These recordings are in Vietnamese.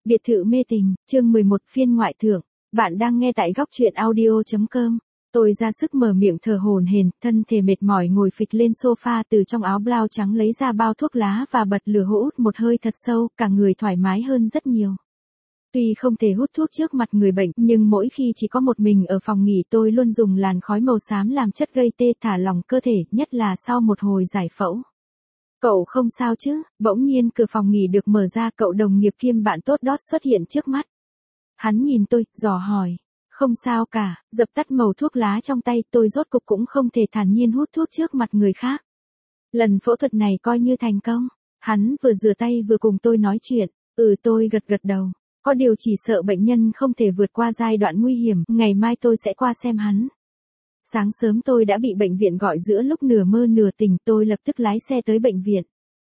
Biệt thự mê tình, chương 11 phiên ngoại thưởng. Bạn đang nghe tại góc truyện audio.com. Tôi ra sức mở miệng thở hổn hển, thân thể mệt mỏi ngồi phịch lên sofa, từ trong áo blau trắng lấy ra bao thuốc lá và bật lửa hút một hơi thật sâu, cả người thoải mái hơn rất nhiều. Tuy không thể hút thuốc trước mặt người bệnh, nhưng mỗi khi chỉ có một mình ở phòng nghỉ tôi luôn dùng làn khói màu xám làm chất gây tê thả lỏng cơ thể, nhất là sau một hồi giải phẫu. Cậu không sao chứ? Bỗng nhiên cửa phòng nghỉ được mở ra, cậu đồng nghiệp kiêm bạn tốt Đót xuất hiện trước mắt. Hắn nhìn tôi, dò hỏi. Không sao cả, dập tắt mẩu thuốc lá trong tay, tôi rốt cục cũng không thể thản nhiên hút thuốc trước mặt người khác. Lần phẫu thuật này coi như thành công. Hắn vừa rửa tay vừa cùng tôi nói chuyện. Tôi gật đầu. Có điều chỉ sợ bệnh nhân không thể vượt qua giai đoạn nguy hiểm, ngày mai tôi sẽ qua xem hắn. Sáng sớm tôi đã bị bệnh viện gọi, giữa lúc nửa mơ nửa tỉnh tôi lập tức lái xe tới bệnh viện.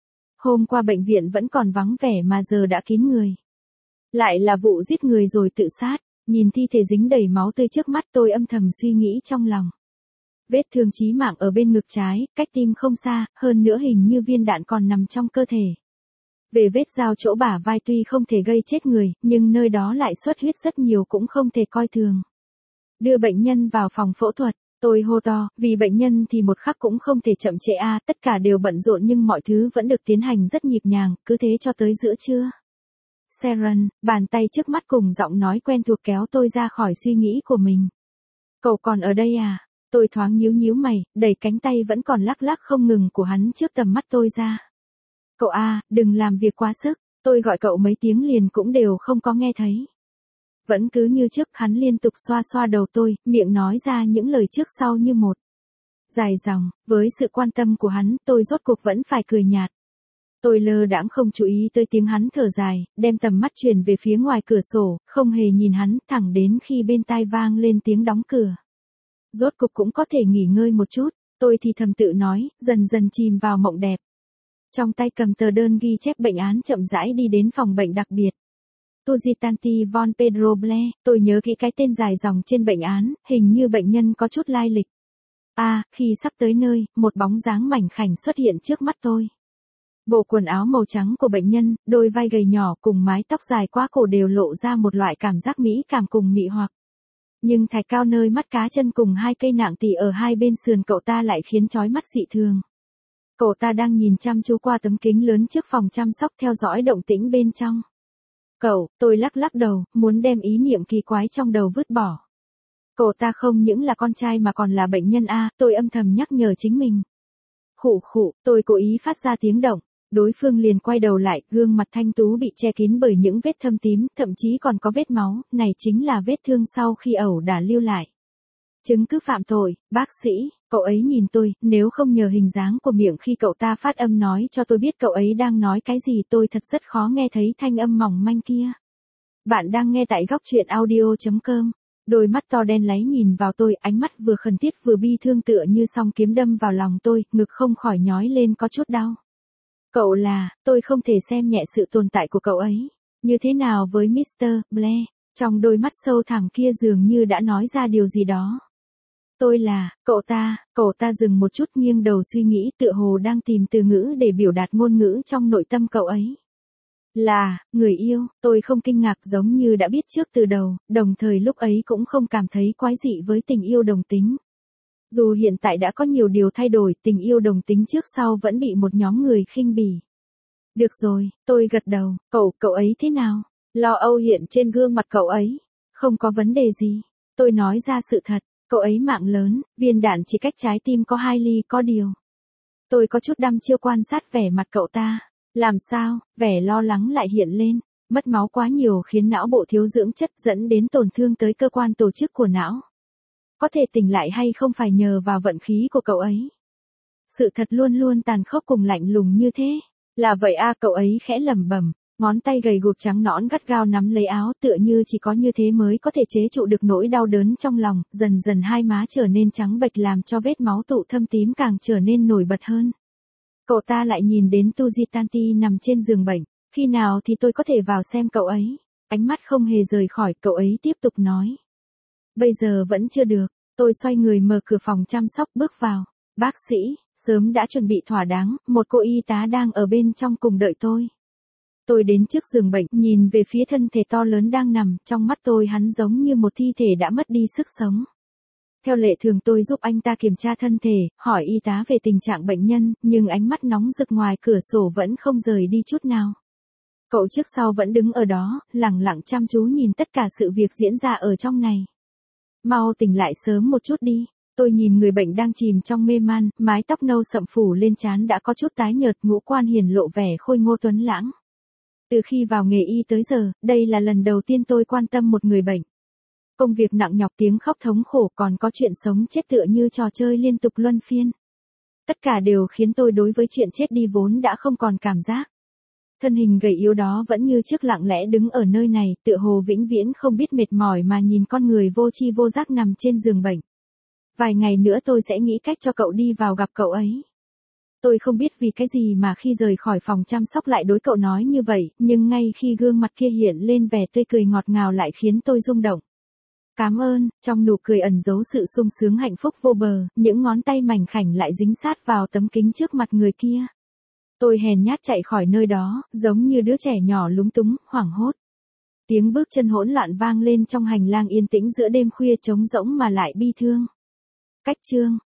Hôm qua bệnh viện vẫn còn vắng vẻ mà giờ đã kín người. Lại là vụ giết người rồi tự sát, nhìn thi thể dính đầy máu tươi trước mắt tôi âm thầm suy nghĩ trong lòng. Vết thương chí mạng ở bên ngực trái, cách tim không xa, hơn nữa hình như viên đạn còn nằm trong cơ thể. Về vết dao chỗ bả vai tuy không thể gây chết người, nhưng nơi đó lại xuất huyết rất nhiều cũng không thể coi thường. Đưa bệnh nhân vào phòng phẫu thuật. Tôi hô to, vì bệnh nhân thì một khắc cũng không thể chậm trễ tất cả đều bận rộn nhưng mọi thứ vẫn được tiến hành rất nhịp nhàng, cứ thế cho tới giữa trưa. Sharon, bàn tay trước mắt cùng giọng nói quen thuộc kéo tôi ra khỏi suy nghĩ của mình. Cậu còn ở đây à? Tôi thoáng nhíu mày, đẩy cánh tay vẫn còn lắc lắc không ngừng của hắn trước tầm mắt tôi ra. Cậu đừng làm việc quá sức, tôi gọi cậu mấy tiếng liền cũng đều không có nghe thấy. Vẫn cứ như trước, hắn liên tục xoa xoa đầu tôi, miệng nói ra những lời trước sau như một. Dài dòng, với sự quan tâm của hắn, tôi rốt cuộc vẫn phải cười nhạt. Tôi lơ đãng không chú ý tới tiếng hắn thở dài, đem tầm mắt chuyển về phía ngoài cửa sổ, không hề nhìn hắn, thẳng đến khi bên tai vang lên tiếng đóng cửa. Rốt cuộc cũng có thể nghỉ ngơi một chút, tôi thì thầm tự nói, dần dần chìm vào mộng đẹp. Trong tay cầm tờ đơn ghi chép bệnh án chậm rãi đi đến phòng bệnh đặc biệt. Tuzitanti von Pedro Blair, tôi nhớ kỹ cái tên dài dòng trên bệnh án, hình như bệnh nhân có chút lai lịch. Khi sắp tới nơi, một bóng dáng mảnh khảnh xuất hiện trước mắt tôi. Bộ quần áo màu trắng của bệnh nhân, đôi vai gầy nhỏ cùng mái tóc dài quá cổ đều lộ ra một loại cảm giác mỹ cảm cùng mị hoặc. Nhưng thạch cao nơi mắt cá chân cùng hai cây nạng tỳ ở hai bên sườn cậu ta lại khiến chói mắt dị thường. Cậu ta đang nhìn chăm chú qua tấm kính lớn trước phòng chăm sóc theo dõi động tĩnh bên trong. Tôi lắc đầu, muốn đem ý niệm kỳ quái trong đầu vứt bỏ. Cậu ta không những là con trai mà còn là bệnh nhân tôi âm thầm nhắc nhở chính mình. Khụ, tôi cố ý phát ra tiếng động, đối phương liền quay đầu lại, gương mặt thanh tú bị che kín bởi những vết thâm tím, thậm chí còn có vết máu, này chính là vết thương sau khi ẩu đả lưu lại. Chứng cứ phạm tội, bác sĩ, cậu ấy nhìn tôi, nếu không nhờ hình dáng của miệng khi cậu ta phát âm nói cho tôi biết cậu ấy đang nói cái gì, tôi thật rất khó nghe thấy thanh âm mỏng manh kia. Bạn đang nghe tại góc truyện audio.com. Đôi mắt to đen láy nhìn vào tôi, ánh mắt vừa khẩn thiết vừa bi thương tựa như song kiếm đâm vào lòng tôi, ngực không khỏi nhói lên có chút đau. Tôi không thể xem nhẹ sự tồn tại của cậu ấy. Như thế nào với Mr. Blair? Trong đôi mắt sâu thẳm kia dường như đã nói ra điều gì đó. Cậu ta dừng một chút, nghiêng đầu suy nghĩ, tựa hồ đang tìm từ ngữ để biểu đạt ngôn ngữ trong nội tâm cậu ấy. Người yêu, tôi không kinh ngạc, giống như đã biết trước từ đầu, đồng thời lúc ấy cũng không cảm thấy quái dị với tình yêu đồng tính. Dù hiện tại đã có nhiều điều thay đổi, tình yêu đồng tính trước sau vẫn bị một nhóm người khinh bỉ. Được rồi, tôi gật đầu, cậu ấy thế nào? Lo âu hiện trên gương mặt cậu ấy. Không có vấn đề gì. Tôi nói ra sự thật, cậu ấy mạng lớn, viên đạn chỉ cách trái tim có 2 ly, có điều. Tôi có chút đăm chiêu quan sát vẻ mặt cậu ta. Làm sao? Vẻ lo lắng lại hiện lên. Mất máu quá nhiều khiến não bộ thiếu dưỡng chất, dẫn đến tổn thương tới cơ quan tổ chức của não. Có thể tỉnh lại hay không phải nhờ vào vận khí của cậu ấy. Sự thật luôn luôn tàn khốc cùng lạnh lùng như thế. Là vậy cậu ấy khẽ lẩm bẩm, ngón tay gầy guộc trắng nõn gắt gao nắm lấy áo, tựa như chỉ có như thế mới có thể chế trụ được nỗi đau đớn trong lòng, dần dần hai má trở nên trắng bệch làm cho vết máu tụ thâm tím càng trở nên nổi bật hơn. Cậu ta lại nhìn đến Tuzitanti nằm trên giường bệnh, khi nào thì tôi có thể vào xem cậu ấy? Ánh mắt không hề rời khỏi, cậu ấy tiếp tục nói. Bây giờ vẫn chưa được, tôi xoay người mở cửa phòng chăm sóc bước vào. Bác sĩ, sớm đã chuẩn bị thỏa đáng, một cô y tá đang ở bên trong cùng đợi tôi. Tôi đến trước giường bệnh, nhìn về phía thân thể to lớn đang nằm, trong mắt tôi hắn giống như một thi thể đã mất đi sức sống. Theo lệ thường tôi giúp anh ta kiểm tra thân thể, hỏi y tá về tình trạng bệnh nhân, nhưng ánh mắt nóng rực ngoài cửa sổ vẫn không rời đi chút nào. Cậu trước sau vẫn đứng ở đó, lẳng lặng chăm chú nhìn tất cả sự việc diễn ra ở trong này. Mau tỉnh lại sớm một chút đi. Tôi nhìn người bệnh đang chìm trong mê man, mái tóc nâu sậm phủ lên trán đã có chút tái nhợt, ngũ quan hiển lộ vẻ khôi ngô tuấn lãng. Từ khi vào nghề y tới giờ, đây là lần đầu tiên tôi quan tâm một người bệnh. Công việc nặng nhọc, tiếng khóc thống khổ, còn có chuyện sống chết tựa như trò chơi liên tục luân phiên. Tất cả đều khiến tôi đối với chuyện chết đi vốn đã không còn cảm giác. Thân hình gầy yếu đó vẫn như trước lặng lẽ đứng ở nơi này, tựa hồ vĩnh viễn không biết mệt mỏi mà nhìn con người vô tri vô giác nằm trên giường bệnh. Vài ngày nữa tôi sẽ nghĩ cách cho cậu đi vào gặp cậu ấy. Tôi không biết vì cái gì mà khi rời khỏi phòng chăm sóc lại đối cậu nói như vậy, nhưng ngay khi gương mặt kia hiện lên vẻ tươi cười ngọt ngào lại khiến tôi rung động. Cảm ơn, trong nụ cười ẩn giấu sự sung sướng hạnh phúc vô bờ, những ngón tay mảnh khảnh lại dính sát vào tấm kính trước mặt người kia. Tôi hèn nhát chạy khỏi nơi đó, giống như đứa trẻ nhỏ lúng túng, hoảng hốt. Tiếng bước chân hỗn loạn vang lên trong hành lang yên tĩnh giữa đêm khuya trống rỗng mà lại bi thương. Cách chương